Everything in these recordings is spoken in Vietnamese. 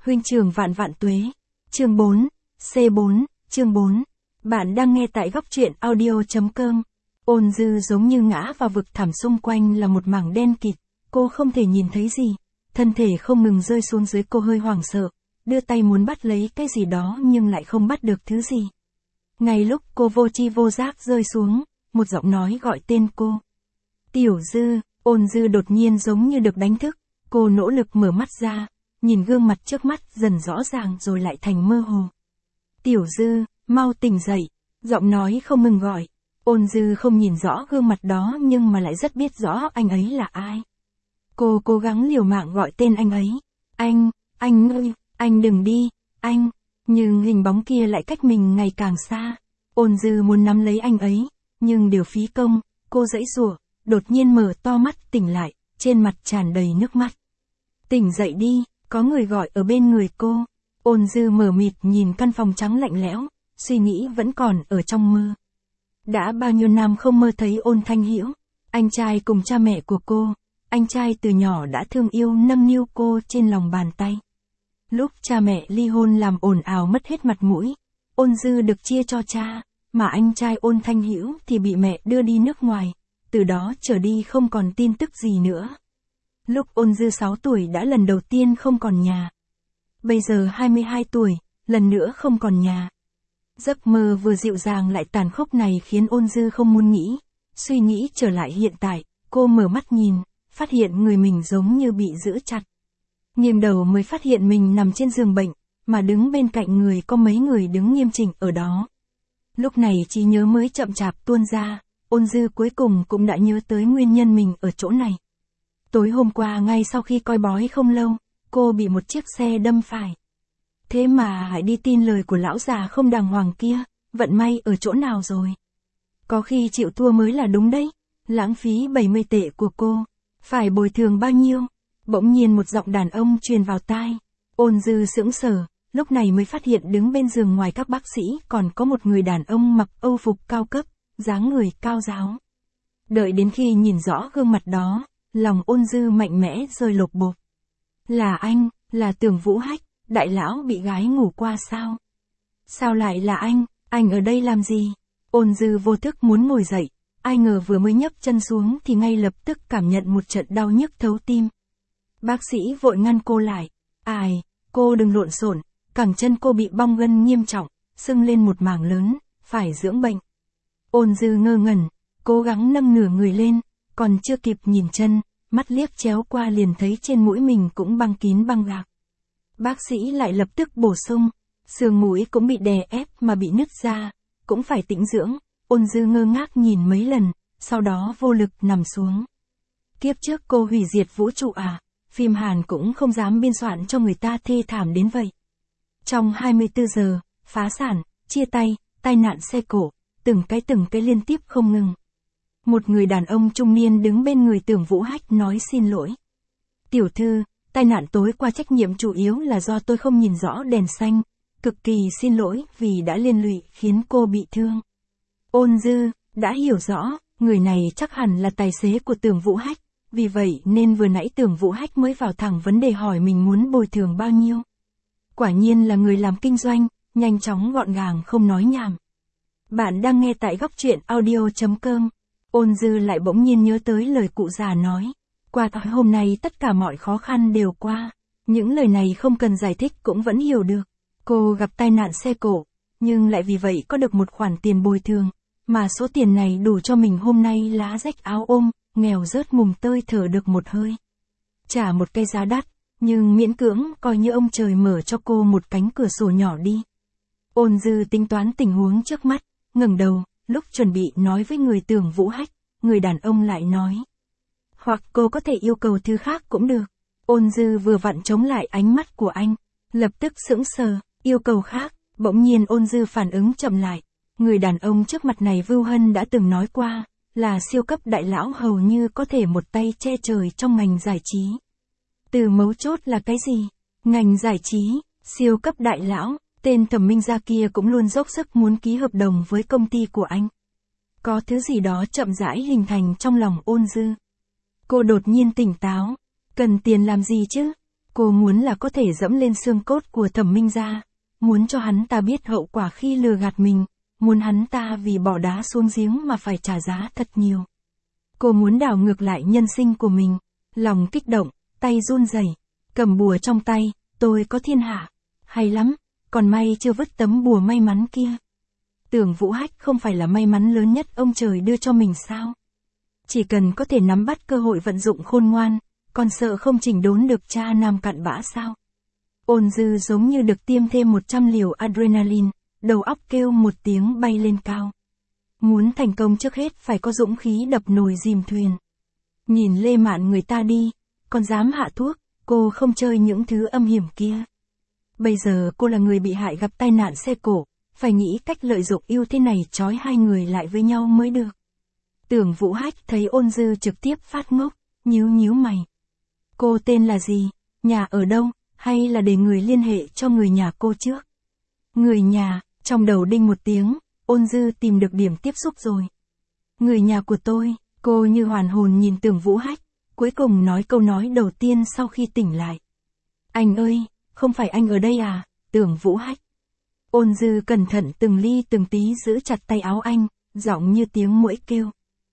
Huynh trưởng vạn vạn tuế. Chương 4, C4, chương 4. Bạn đang nghe tại góc truyện audio.com. Ôn Dư giống như ngã vào vực thẳm, xung quanh là một mảng đen kịt, cô không thể nhìn thấy gì. Thân thể không ngừng rơi xuống dưới, cô hơi hoảng sợ, đưa tay muốn bắt lấy cái gì đó nhưng lại không bắt được thứ gì. Ngay lúc cô vô tri vô giác rơi xuống, một giọng nói gọi tên cô. Tiểu Dư. Ôn Dư đột nhiên giống như được đánh thức, cô nỗ lực mở mắt ra, nhìn gương mặt trước mắt dần rõ ràng rồi lại thành mơ hồ. Tiểu Dư, mau tỉnh dậy, giọng nói không ngừng gọi. Ôn Dư không nhìn rõ gương mặt đó nhưng mà lại rất biết rõ anh ấy là ai. Cô cố gắng liều mạng gọi tên anh ấy. Anh ơi, anh đừng đi, anh. Nhưng hình bóng kia lại cách mình ngày càng xa. Ôn Dư muốn nắm lấy anh ấy, nhưng đều phí công, cô giãy giụa, đột nhiên mở to mắt tỉnh lại, trên mặt tràn đầy nước mắt. Tỉnh dậy đi, có người gọi ở bên người cô. Ôn Dư mờ mịt nhìn căn phòng trắng lạnh lẽo, suy nghĩ vẫn còn ở trong mơ. Đã bao nhiêu năm không mơ thấy Ôn Thanh Hữu, anh trai cùng cha mẹ của cô. Anh trai từ nhỏ đã thương yêu nâng niu cô trên lòng bàn tay. Lúc cha mẹ ly hôn làm ồn ào mất hết mặt mũi, Ôn Dư được chia cho cha, mà anh trai Ôn Thanh Hữu thì bị mẹ đưa đi nước ngoài, từ đó trở đi không còn tin tức gì nữa. Lúc Ôn Dư 6 tuổi đã lần đầu tiên không còn nhà. Bây giờ 22 tuổi, lần nữa không còn nhà. Giấc mơ vừa dịu dàng lại tàn khốc này khiến Ôn Dư không muốn nghĩ. Suy nghĩ trở lại hiện tại, cô mở mắt nhìn, phát hiện người mình giống như bị giữ chặt. Nghiêng đầu mới phát hiện mình nằm trên giường bệnh, mà đứng bên cạnh người có mấy người đứng nghiêm chỉnh ở đó. Lúc này trí nhớ mới chậm chạp tuôn ra, Ôn Dư cuối cùng cũng đã nhớ tới nguyên nhân mình ở chỗ này. Tối hôm qua ngay sau khi coi bói không lâu, cô bị một chiếc xe đâm phải. Thế mà hãy đi tin lời của lão già không đàng hoàng kia, vận may ở chỗ nào rồi? Có khi chịu thua mới là đúng đấy, lãng phí 70 tệ của cô, phải bồi thường bao nhiêu? Bỗng nhiên một giọng đàn ông truyền vào tai. Ôn Dư sững sờ, lúc này mới phát hiện đứng bên giường ngoài các bác sĩ còn có một người đàn ông mặc âu phục cao cấp, dáng người cao ráo. Đợi đến khi nhìn rõ gương mặt đó, lòng Ôn Dư mạnh mẽ rơi lột bột. Là anh, là Tưởng Vũ Hách, đại lão bị gái ngủ qua sao? Sao lại là anh ở đây làm gì? Ôn Dư vô thức muốn ngồi dậy, ai ngờ vừa mới nhấc chân xuống thì ngay lập tức cảm nhận một trận đau nhức thấu tim. Bác sĩ vội ngăn cô lại. Cô đừng lộn xộn, cẳng chân cô bị bong gân nghiêm trọng, sưng lên một mảng lớn, phải dưỡng bệnh. Ôn Dư ngơ ngẩn, cố gắng nâng nửa người lên, còn chưa kịp nhìn chân, mắt liếc chéo qua liền thấy trên mũi mình cũng băng kín băng gạc. Bác sĩ lại lập tức bổ sung, xương mũi cũng bị đè ép mà bị nứt ra, cũng phải tĩnh dưỡng. Ôn Dư ngơ ngác nhìn mấy lần, sau đó vô lực nằm xuống. Kiếp trước cô hủy diệt vũ trụ à? Phim Hàn cũng không dám biên soạn cho người ta thê thảm đến vậy. Trong 24 giờ, phá sản, chia tay, tai nạn xe cộ, từng cái liên tiếp không ngừng. Một người đàn ông trung niên đứng bên người Tưởng Vũ Hách nói xin lỗi. Tiểu thư, tai nạn tối qua trách nhiệm chủ yếu là do tôi không nhìn rõ đèn xanh, cực kỳ xin lỗi vì đã liên lụy khiến cô bị thương. Ôn Dư đã hiểu rõ, người này chắc hẳn là tài xế của Tưởng Vũ Hách, vì vậy nên vừa nãy Tưởng Vũ Hách mới vào thẳng vấn đề hỏi mình muốn bồi thường bao nhiêu. Quả nhiên là người làm kinh doanh, nhanh chóng gọn gàng không nói nhảm. Bạn đang nghe tại góc truyện audio.com. Ôn Dư lại bỗng nhiên nhớ tới lời cụ già nói. Qua tối hôm nay tất cả mọi khó khăn đều qua. Những lời này không cần giải thích cũng vẫn hiểu được. Cô gặp tai nạn xe cộ, nhưng lại vì vậy có được một khoản tiền bồi thường, mà số tiền này đủ cho mình hôm nay lá rách áo ôm, nghèo rớt mùng tơi thở được một hơi. Trả một cái giá đắt, nhưng miễn cưỡng coi như ông trời mở cho cô một cánh cửa sổ nhỏ đi. Ôn Dư tính toán tình huống trước mắt, ngẩng đầu, lúc chuẩn bị nói với người Tưởng Vũ Hách, người đàn ông lại nói. Hoặc cô có thể yêu cầu thứ khác cũng được. Ôn Dư vừa vặn chống lại ánh mắt của anh, lập tức sững sờ, yêu cầu khác. Bỗng nhiên Ôn Dư phản ứng chậm lại. Người đàn ông trước mặt này Vưu Hân đã từng nói qua, là siêu cấp đại lão hầu như có thể một tay che trời trong ngành giải trí. Từ mấu chốt là cái gì? Ngành giải trí, siêu cấp đại lão, tên Thẩm Minh Gia kia cũng luôn dốc sức muốn ký hợp đồng với công ty của anh. Có thứ gì đó chậm rãi hình thành trong lòng Ôn Dư. Cô đột nhiên tỉnh táo. Cần tiền làm gì chứ? Cô muốn là có thể dẫm lên xương cốt của Thẩm Minh gia, muốn cho hắn ta biết hậu quả khi lừa gạt mình, muốn hắn ta vì bỏ đá xuống giếng mà phải trả giá thật nhiều. Cô muốn đảo ngược lại nhân sinh của mình, lòng kích động, tay run rẩy, cầm bùa trong tay, tôi có thiên hạ, hay lắm, còn may chưa vứt tấm bùa may mắn kia. Tưởng Vũ Hách không phải là may mắn lớn nhất ông trời đưa cho mình sao? Chỉ cần có thể nắm bắt cơ hội vận dụng khôn ngoan, còn sợ không chỉnh đốn được cha nam cặn bã sao? Ôn Dư giống như được tiêm thêm 100 liều adrenaline, đầu óc kêu một tiếng bay lên cao. Muốn thành công trước hết phải có dũng khí đập nồi dìm thuyền. Nhìn Lê Mạn người ta đi, còn dám hạ thuốc, cô không chơi những thứ âm hiểm kia. Bây giờ cô là người bị hại gặp tai nạn xe cộ, phải nghĩ cách lợi dụng ưu thế này trói hai người lại với nhau mới được. Tưởng Vũ Hách thấy Ôn Dư trực tiếp phát ngốc, nhíu nhíu mày. Cô tên là gì, nhà ở đâu, hay là để người liên hệ cho người nhà cô trước? Người nhà, trong đầu đinh một tiếng, Ôn Dư tìm được điểm tiếp xúc rồi. Người nhà của tôi, cô như hoàn hồn nhìn Tưởng Vũ Hách, cuối cùng nói câu nói đầu tiên sau khi tỉnh lại. Anh ơi, không phải anh ở đây à, Tưởng Vũ Hách. Ôn Dư cẩn thận từng ly từng tí giữ chặt tay áo anh, giọng như tiếng muỗi kêu.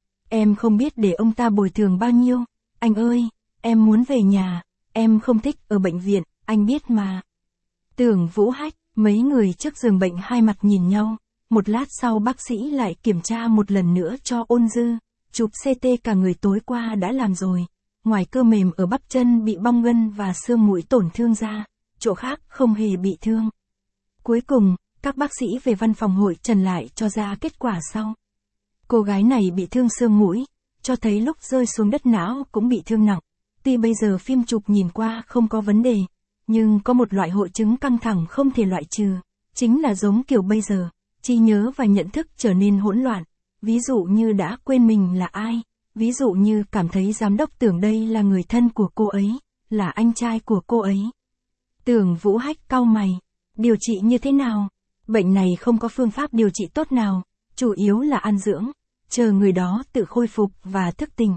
Em không biết để ông ta bồi thường bao nhiêu, anh ơi, em muốn về nhà, em không thích ở bệnh viện, anh biết mà. Tưởng Vũ Hách, mấy người trước giường bệnh hai mặt nhìn nhau, một lát sau bác sĩ lại kiểm tra một lần nữa cho Ôn Dư, chụp CT cả người tối qua đã làm rồi, ngoài cơ mềm ở bắp chân bị bong gân và xương mũi tổn thương ra, chỗ khác không hề bị thương. Cuối cùng, các bác sĩ về văn phòng hội trần lại cho ra kết quả sau. Cô gái này bị thương xương mũi, cho thấy lúc rơi xuống đất não cũng bị thương nặng. Tuy bây giờ phim chụp nhìn qua không có vấn đề, nhưng có một loại hội chứng căng thẳng không thể loại trừ, chính là giống kiểu bây giờ, trí nhớ và nhận thức trở nên hỗn loạn. Ví dụ như đã quên mình là ai, ví dụ như cảm thấy giám đốc tưởng đây là người thân của cô ấy, là anh trai của cô ấy. Tưởng Vũ Hách cau mày, điều trị như thế nào? Bệnh này không có phương pháp điều trị tốt nào, chủ yếu là ăn dưỡng, chờ người đó tự khôi phục và thức tỉnh.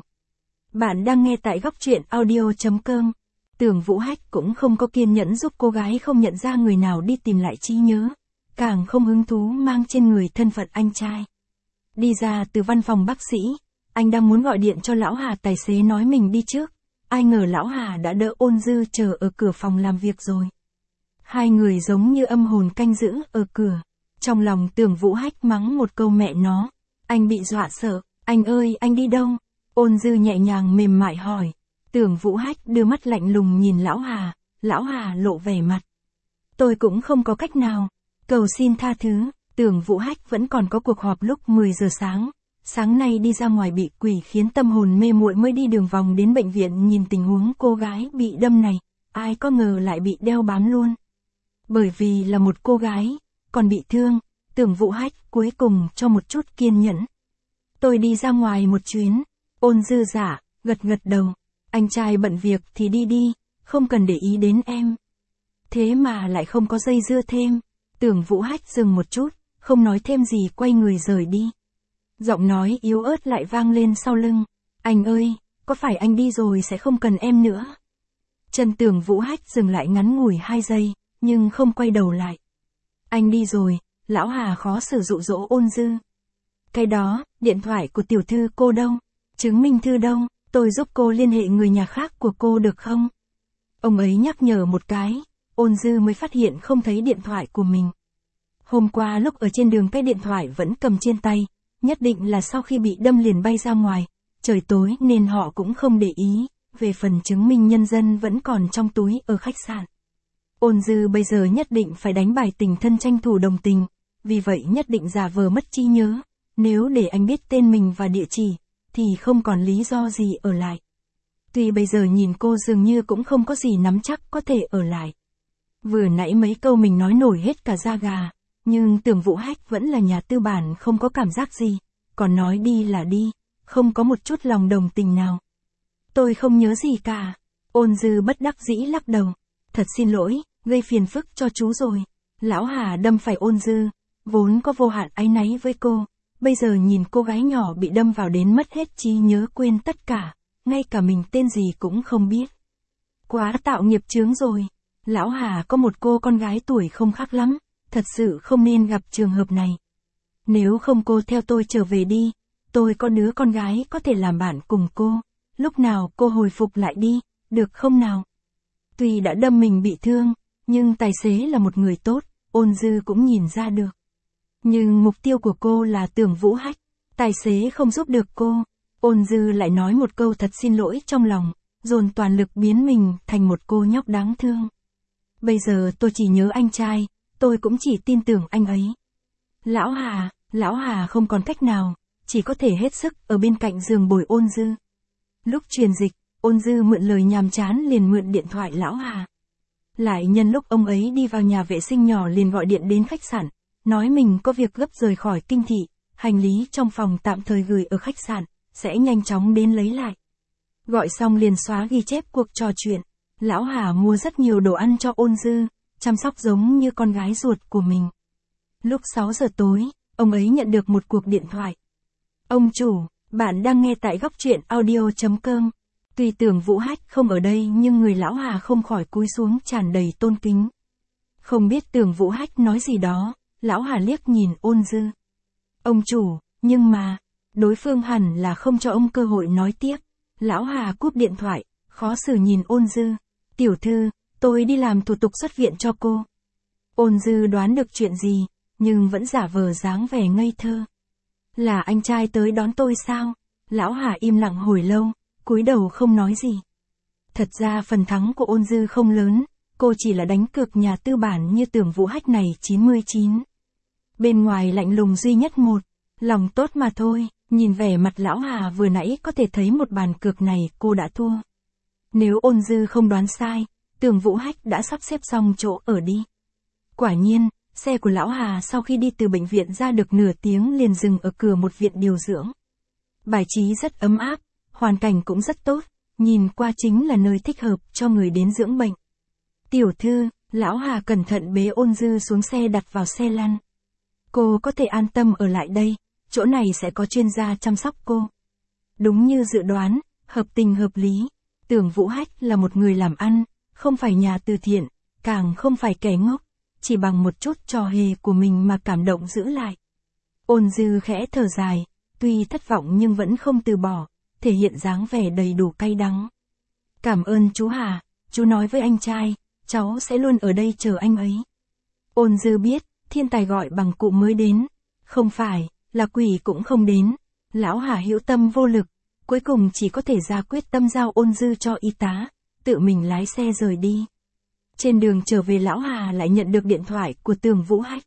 Bạn đang nghe tại góc truyện audio.com. Tưởng Vũ Hách cũng không có kiên nhẫn giúp cô gái không nhận ra người nào đi tìm lại trí nhớ, càng không hứng thú mang trên người thân phận anh trai. Đi ra từ văn phòng bác sĩ, anh đang muốn gọi điện cho lão Hà tài xế nói mình đi trước, ai ngờ lão Hà đã đỡ Ôn Dư chờ ở cửa phòng làm việc rồi. Hai người giống như âm hồn canh giữ ở cửa, trong lòng Tưởng Vũ Hách mắng một câu mẹ nó, anh bị dọa sợ, anh ơi anh đi đâu? Ôn Dư nhẹ nhàng mềm mại hỏi. Tưởng Vũ Hách đưa mắt lạnh lùng nhìn lão Hà lộ vẻ mặt. Tôi cũng không có cách nào, cầu xin tha thứ. Tưởng Vũ Hách vẫn còn có cuộc họp lúc 10 giờ sáng nay đi ra ngoài bị quỷ khiến tâm hồn mê muội mới đi đường vòng đến bệnh viện nhìn tình huống cô gái bị đâm này, ai có ngờ lại bị đeo bám luôn. Bởi vì là một cô gái, còn bị thương, Tưởng Vũ Hách cuối cùng cho một chút kiên nhẫn. Tôi đi ra ngoài một chuyến, Ôn Dư giả, gật đầu, anh trai bận việc thì đi, không cần để ý đến em. Thế mà lại không có dây dưa thêm, Tưởng Vũ Hách dừng một chút, không nói thêm gì quay người rời đi. Giọng nói yếu ớt lại vang lên sau lưng, anh ơi, có phải anh đi rồi sẽ không cần em nữa? Chân Tưởng Vũ Hách dừng lại ngắn ngủi 2 giây, nhưng không quay đầu lại. Anh đi rồi, lão Hà khó xử dụ dỗ Ôn Dư. Cái đó, điện thoại của tiểu thư cô đâu? Chứng minh thư đâu? Tôi giúp cô liên hệ người nhà khác của cô được không? Ông ấy nhắc nhở một cái, Ôn Dư mới phát hiện không thấy điện thoại của mình. Hôm qua lúc ở trên đường cái điện thoại vẫn cầm trên tay, nhất định là sau khi bị đâm liền bay ra ngoài, trời tối nên họ cũng không để ý, về phần chứng minh nhân dân vẫn còn trong túi ở khách sạn. Ôn Dư bây giờ nhất định phải đánh bài tình thân tranh thủ đồng tình, vì vậy nhất định giả vờ mất trí nhớ, nếu để anh biết tên mình và địa chỉ, thì không còn lý do gì ở lại. Tuy bây giờ nhìn cô dường như cũng không có gì nắm chắc có thể ở lại. Vừa nãy mấy câu mình nói nổi hết cả da gà, nhưng Tưởng Vũ Hách vẫn là nhà tư bản không có cảm giác gì, còn nói đi là đi, không có một chút lòng đồng tình nào. Tôi không nhớ gì cả. Ôn Dư bất đắc dĩ lắc đầu. Thật xin lỗi, gây phiền phức cho chú rồi. Lão Hà đâm phải Ôn Dư, vốn có vô hạn áy náy với cô, bây giờ nhìn cô gái nhỏ bị đâm vào đến mất hết trí nhớ quên tất cả, ngay cả mình tên gì cũng không biết. Quá tạo nghiệp chướng rồi. Lão Hà có một cô con gái tuổi không khác lắm, thật sự không nên gặp trường hợp này. Nếu không cô theo tôi trở về đi, tôi có đứa con gái có thể làm bạn cùng cô, lúc nào cô hồi phục lại đi, được không nào? Tuy đã đâm mình bị thương, nhưng tài xế là một người tốt, Ôn Dư cũng nhìn ra được. Nhưng mục tiêu của cô là Tưởng Vũ Hách, tài xế không giúp được cô. Ôn Dư lại nói một câu thật xin lỗi trong lòng, dồn toàn lực biến mình thành một cô nhóc đáng thương. Bây giờ tôi chỉ nhớ anh trai, tôi cũng chỉ tin tưởng anh ấy. Lão Hà không còn cách nào, chỉ có thể hết sức ở bên cạnh giường bồi Ôn Dư. Lúc truyền dịch, Ôn Dư mượn lời nhàm chán liền mượn điện thoại Lão Hà. Lại nhân lúc ông ấy đi vào nhà vệ sinh nhỏ liền gọi điện đến khách sạn, nói mình có việc gấp rời khỏi kinh thị, hành lý trong phòng tạm thời gửi ở khách sạn, sẽ nhanh chóng đến lấy lại. Gọi xong liền xóa ghi chép cuộc trò chuyện. Lão Hà mua rất nhiều đồ ăn cho Ôn Dư, chăm sóc giống như con gái ruột của mình. Lúc 6 giờ tối, ông ấy nhận được một cuộc điện thoại. Ông chủ, bạn đang nghe tại góc truyện audio.com. Tuy Tưởng Vũ Hách không ở đây nhưng người Lão Hà không khỏi cúi xuống tràn đầy tôn kính. Không biết Tưởng Vũ Hách nói gì đó, Lão Hà liếc nhìn Ôn Dư. Ông chủ, nhưng mà, đối phương hẳn là không cho ông cơ hội nói tiếp. Lão Hà cúp điện thoại, khó xử nhìn Ôn Dư. Tiểu thư, tôi đi làm thủ tục xuất viện cho cô. Ôn Dư đoán được chuyện gì, nhưng vẫn giả vờ dáng vẻ ngây thơ. Là anh trai tới đón tôi sao? Lão Hà im lặng hồi lâu, cúi đầu không nói gì. Thật ra phần thắng của Ôn Dư không lớn, cô chỉ là đánh cược nhà tư bản như Tưởng Vũ Hách này 99. Bên ngoài lạnh lùng duy nhất một, lòng tốt mà thôi. Nhìn vẻ mặt Lão Hà vừa nãy có thể thấy một bàn cược này cô đã thua. Nếu Ôn Dư không đoán sai, Tưởng Vũ Hách đã sắp xếp xong chỗ ở đi. Quả nhiên, xe của Lão Hà sau khi đi từ bệnh viện ra được nửa tiếng liền dừng ở cửa một viện điều dưỡng. Bài trí rất ấm áp, hoàn cảnh cũng rất tốt, nhìn qua chính là nơi thích hợp cho người đến dưỡng bệnh. Tiểu thư, Lão Hà cẩn thận bế Ôn Dư xuống xe đặt vào xe lăn. Cô có thể an tâm ở lại đây, chỗ này sẽ có chuyên gia chăm sóc cô. Đúng như dự đoán, hợp tình hợp lý. Tưởng Vũ Hách là một người làm ăn, không phải nhà từ thiện, càng không phải kẻ ngốc, chỉ bằng một chút trò hề của mình mà cảm động giữ lại. Ôn Dư khẽ thở dài, tuy thất vọng nhưng vẫn không từ bỏ, thể hiện dáng vẻ đầy đủ cay đắng. Cảm ơn chú Hà, chú nói với anh trai, cháu sẽ luôn ở đây chờ anh ấy. Ôn Dư biết, thiên tài gọi bằng cụ mới đến, không phải là quỷ cũng không đến. Lão Hà hữu tâm vô lực, cuối cùng chỉ có thể ra quyết tâm giao Ôn Dư cho y tá, tự mình lái xe rời đi. Trên đường trở về Lão Hà lại nhận được điện thoại của Tưởng Vũ Hách.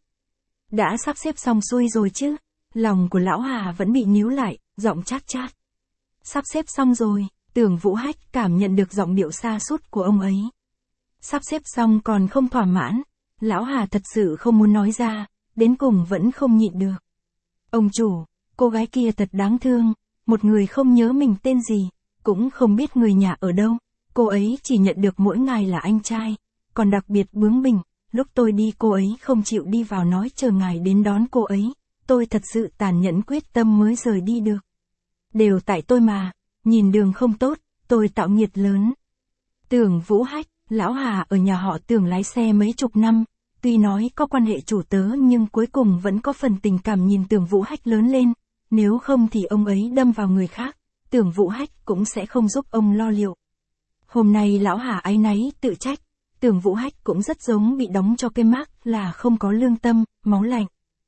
Đã sắp xếp xong xuôi rồi chứ? Lòng của Lão Hà vẫn bị níu lại, giọng chát chát. Sắp xếp xong rồi, Tưởng Vũ Hách cảm nhận được giọng điệu sa sút của ông ấy. Sắp xếp xong còn không thỏa mãn, Lão Hà thật sự không muốn nói ra, đến cùng vẫn không nhịn được. Ông chủ, cô gái kia thật đáng thương, một người không nhớ mình tên gì, cũng không biết người nhà ở đâu, cô ấy chỉ nhận được mỗi ngày là anh trai, còn đặc biệt bướng bỉnh, lúc tôi đi cô ấy không chịu đi vào nói chờ ngài đến đón cô ấy, tôi thật sự tàn nhẫn quyết tâm mới rời đi được. Đều tại tôi mà, nhìn đường không tốt, tôi tạo nghiệt lớn. Tưởng Vũ Hách, Lão Hà ở nhà họ Tưởng lái xe mấy chục năm, tuy nói có quan hệ chủ tớ nhưng cuối cùng vẫn có phần tình cảm nhìn Tưởng Vũ Hách lớn lên, nếu không thì ông ấy đâm vào người khác, Tưởng Vũ Hách cũng sẽ không giúp ông lo liệu. Hôm nay Lão Hà áy náy tự trách, Tưởng Vũ Hách cũng rất giống bị đóng cho cái mác là không có lương tâm, máu lạnh.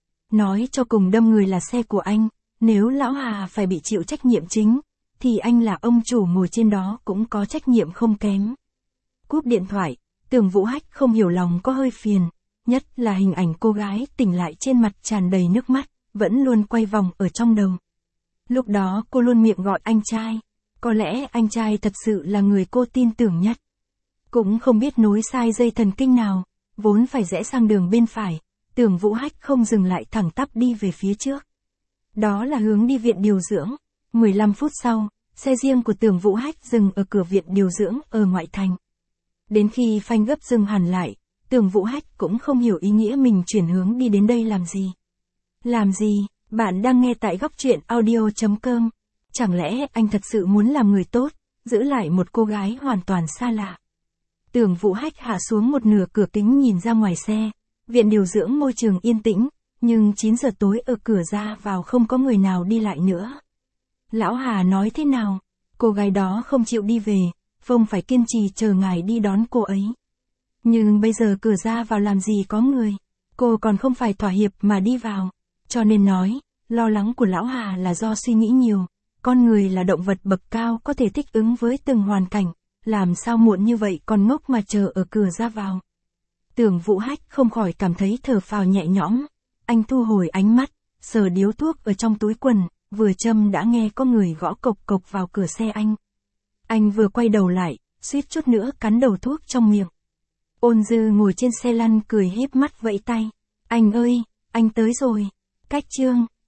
Nói cho cùng đâm người là xe của anh, nếu Lão Hà phải bị chịu trách nhiệm chính, thì anh là ông chủ ngồi trên đó cũng có trách nhiệm không kém. Cúp điện thoại, Tưởng Vũ Hách không hiểu lòng có hơi phiền, nhất là hình ảnh cô gái tỉnh lại trên mặt tràn đầy nước mắt, vẫn luôn quay vòng ở trong đầu. Lúc đó cô luôn miệng gọi anh trai, có lẽ anh trai thật sự là người cô tin tưởng nhất. Cũng không biết nối sai dây thần kinh nào, vốn phải rẽ sang đường bên phải, Tưởng Vũ Hách không dừng lại thẳng tắp đi về phía trước. Đó là hướng đi viện điều dưỡng. 15 phút sau, xe riêng của Tưởng Vũ Hách dừng ở cửa viện điều dưỡng ở ngoại thành. Đến khi phanh gấp dừng hẳn lại, Tưởng Vũ Hách cũng không hiểu ý nghĩa mình chuyển hướng đi đến đây làm gì. Làm gì? Bạn đang nghe tại góc truyện audio.com. Chẳng lẽ anh thật sự muốn làm người tốt, giữ lại một cô gái hoàn toàn xa lạ? Tưởng Vũ Hách hạ xuống một nửa cửa kính nhìn ra ngoài xe. Viện điều dưỡng môi trường yên tĩnh, nhưng 9 giờ tối ở cửa ra vào không có người nào đi lại nữa. Lão Hà nói thế nào? Cô gái đó không chịu đi về, Phong phải kiên trì chờ ngài đi đón cô ấy. Nhưng bây giờ cửa ra vào làm gì có người, cô còn không phải thỏa hiệp mà đi vào. Cho nên nói, lo lắng của Lão Hà là do suy nghĩ nhiều. Con người là động vật bậc cao có thể thích ứng với từng hoàn cảnh, làm sao muộn như vậy còn ngốc mà chờ ở cửa ra vào. Tưởng Vũ Hách không khỏi cảm thấy thở phào nhẹ nhõm. Anh thu hồi ánh mắt, sờ điếu thuốc ở trong túi quần, vừa châm đã nghe có người gõ cộc cộc vào cửa xe anh. Anh vừa quay đầu lại, suýt chút nữa cắn đầu thuốc trong miệng. Ôn Dư ngồi trên xe lăn cười híp mắt vẫy tay. Anh ơi, anh tới rồi. Cách chương